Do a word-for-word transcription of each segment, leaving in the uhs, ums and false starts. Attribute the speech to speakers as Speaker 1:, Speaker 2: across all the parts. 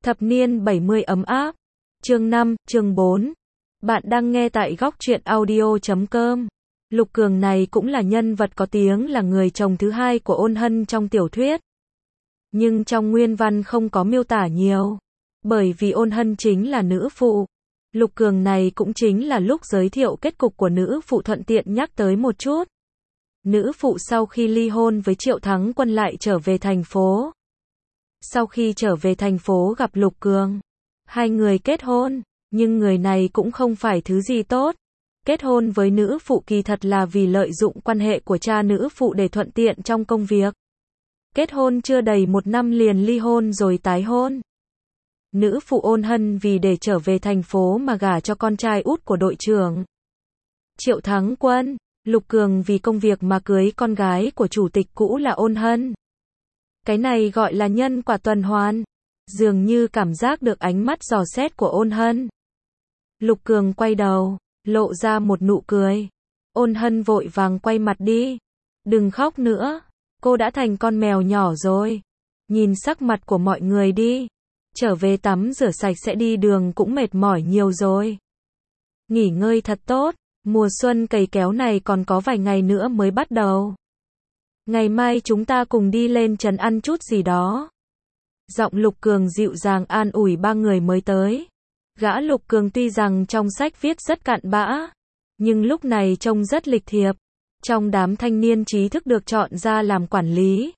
Speaker 1: Thập niên bảy mươi ấm áp. Chương năm, chương bốn. Bạn đang nghe tại góc truyện audio chấm com. Lục Cường này cũng là nhân vật có tiếng là người chồng thứ hai của Ôn Hân trong tiểu thuyết. Nhưng trong nguyên văn không có miêu tả nhiều. Bởi vì Ôn Hân chính là nữ phụ. Lục Cường này cũng chính là lúc giới thiệu kết cục của nữ phụ thuận tiện nhắc tới một chút. Nữ phụ sau khi ly hôn với Triệu Thắng Quân lại trở về thành phố. Sau khi trở về thành phố gặp Lục Cường, hai người kết hôn, nhưng người này cũng không phải thứ gì tốt. Kết hôn với nữ phụ kỳ thật là vì lợi dụng quan hệ của cha nữ phụ để thuận tiện trong công việc. Kết hôn chưa đầy một năm liền ly hôn rồi tái hôn. Nữ phụ Ôn Hân vì để trở về thành phố mà gả cho con trai út của đội trưởng Triệu Thắng Quân. Lục Cường vì công việc mà cưới con gái của chủ tịch cũ là Ôn Hân. Cái này gọi là nhân quả tuần hoàn. Dường như cảm giác được ánh mắt dò xét của Ôn Hân. Lục Cường quay đầu, lộ ra một nụ cười. Ôn Hân vội vàng quay mặt đi. Đừng khóc nữa, cô đã thành con mèo nhỏ rồi. Nhìn sắc mặt của mọi người đi. Trở về tắm rửa sạch sẽ đi đường cũng mệt mỏi nhiều rồi. Nghỉ ngơi thật tốt, mùa xuân cày kéo này còn có vài ngày nữa mới bắt đầu. Ngày mai chúng ta cùng đi lên trấn ăn chút gì đó. Giọng Lục Cường dịu dàng an ủi ba người mới tới. Gã Lục Cường tuy rằng trong sách viết rất cặn bã, nhưng lúc này trông rất lịch thiệp. Trong đám thanh niên trí thức được chọn ra làm quản lý.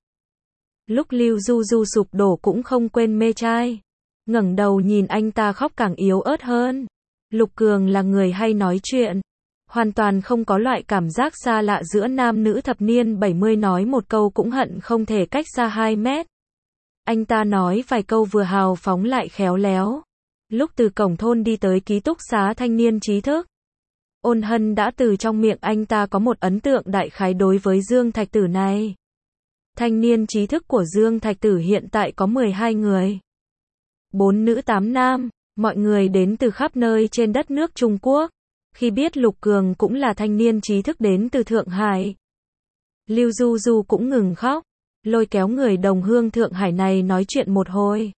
Speaker 1: Lúc Lưu Du Du sụp đổ cũng không quên mê trai. Ngẩng đầu nhìn anh ta khóc càng yếu ớt hơn. Lục Cường là người hay nói chuyện. Hoàn toàn không có loại cảm giác xa lạ giữa nam nữ thập niên bảy mươi nói một câu cũng hận không thể cách xa hai mét. Anh ta nói vài câu vừa hào phóng lại khéo léo. Lúc từ cổng thôn đi tới ký túc xá thanh niên trí thức, Ôn Hân đã từ trong miệng anh ta có một ấn tượng đại khái đối với Dương Thạch Tử này. Thanh niên trí thức của Dương Thạch Tử hiện tại có mười hai người. bốn nữ tám nam, mọi người đến từ khắp nơi trên đất nước Trung Quốc. Khi biết Lục Cường cũng là thanh niên trí thức đến từ Thượng Hải, Lưu Du Du cũng ngừng khóc, lôi kéo người đồng hương Thượng Hải này nói chuyện một hồi.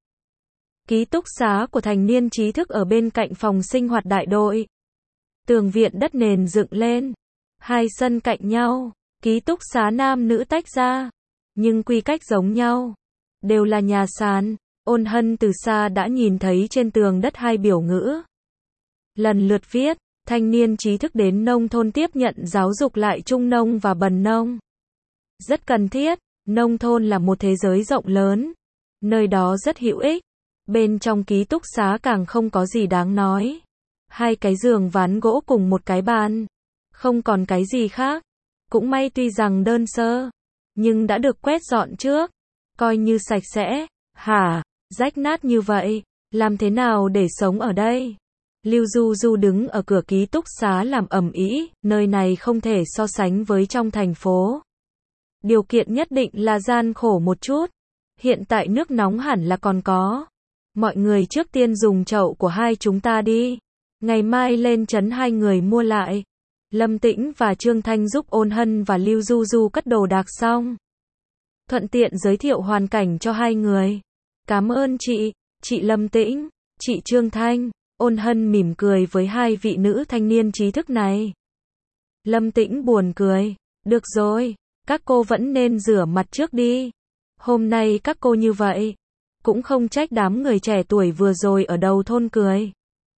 Speaker 1: Ký túc xá của thanh niên trí thức ở bên cạnh phòng sinh hoạt đại đội. Tường viện đất nền dựng lên, hai sân cạnh nhau, ký túc xá nam nữ tách ra, nhưng quy cách giống nhau, đều là nhà sàn. Ôn Hân từ xa đã nhìn thấy trên tường đất hai biểu ngữ. Lần lượt viết, thanh niên trí thức đến nông thôn tiếp nhận giáo dục lại trung nông và bần nông. Rất cần thiết, nông thôn là một thế giới rộng lớn, nơi đó rất hữu ích. Bên trong ký túc xá càng không có gì đáng nói. Hai cái giường ván gỗ cùng một cái bàn. Không còn cái gì khác. Cũng may tuy rằng đơn sơ, nhưng đã được quét dọn trước. Coi như sạch sẽ. Hả, rách nát như vậy, làm thế nào để sống ở đây? Lưu Du Du đứng ở cửa ký túc xá làm ầm ĩ, nơi này không thể so sánh với trong thành phố. Điều kiện nhất định là gian khổ một chút. Hiện tại nước nóng hẳn là còn có. Mọi người trước tiên dùng chậu của hai chúng ta đi. Ngày mai lên trấn hai người mua lại. Lâm Tĩnh và Trương Thanh giúp Ôn Hân và Lưu Du Du cất đồ đạc xong. Thuận tiện giới thiệu hoàn cảnh cho hai người. Cảm ơn chị, chị Lâm Tĩnh, chị Trương Thanh. Ôn Hân mỉm cười với hai vị nữ thanh niên trí thức này. Lâm Tĩnh buồn cười. Được rồi, các cô vẫn nên rửa mặt trước đi. Hôm nay các cô như vậy, cũng không trách đám người trẻ tuổi vừa rồi ở đầu thôn cười.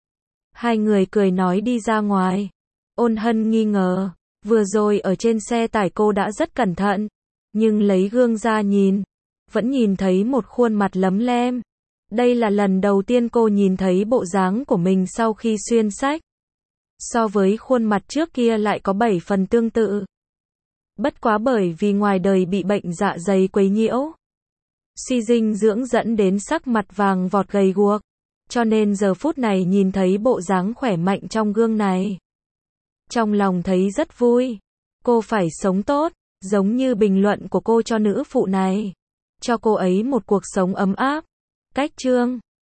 Speaker 1: Hai người cười nói đi ra ngoài. Ôn Hân nghi ngờ, vừa rồi ở trên xe tải cô đã rất cẩn thận, nhưng lấy gương ra nhìn, vẫn nhìn thấy một khuôn mặt lấm lem. Đây là lần đầu tiên cô nhìn thấy bộ dáng của mình sau khi xuyên sách. So với khuôn mặt trước kia lại có bảy phần tương tự. Bất quá bởi vì ngoài đời bị bệnh dạ dày quấy nhiễu, suy dinh dưỡng dẫn đến sắc mặt vàng vọt gầy guộc, cho nên giờ phút này nhìn thấy bộ dáng khỏe mạnh trong gương này, trong lòng thấy rất vui. Cô phải sống tốt, giống như bình luận của cô cho nữ phụ này, cho cô ấy một cuộc sống ấm áp. Cách chương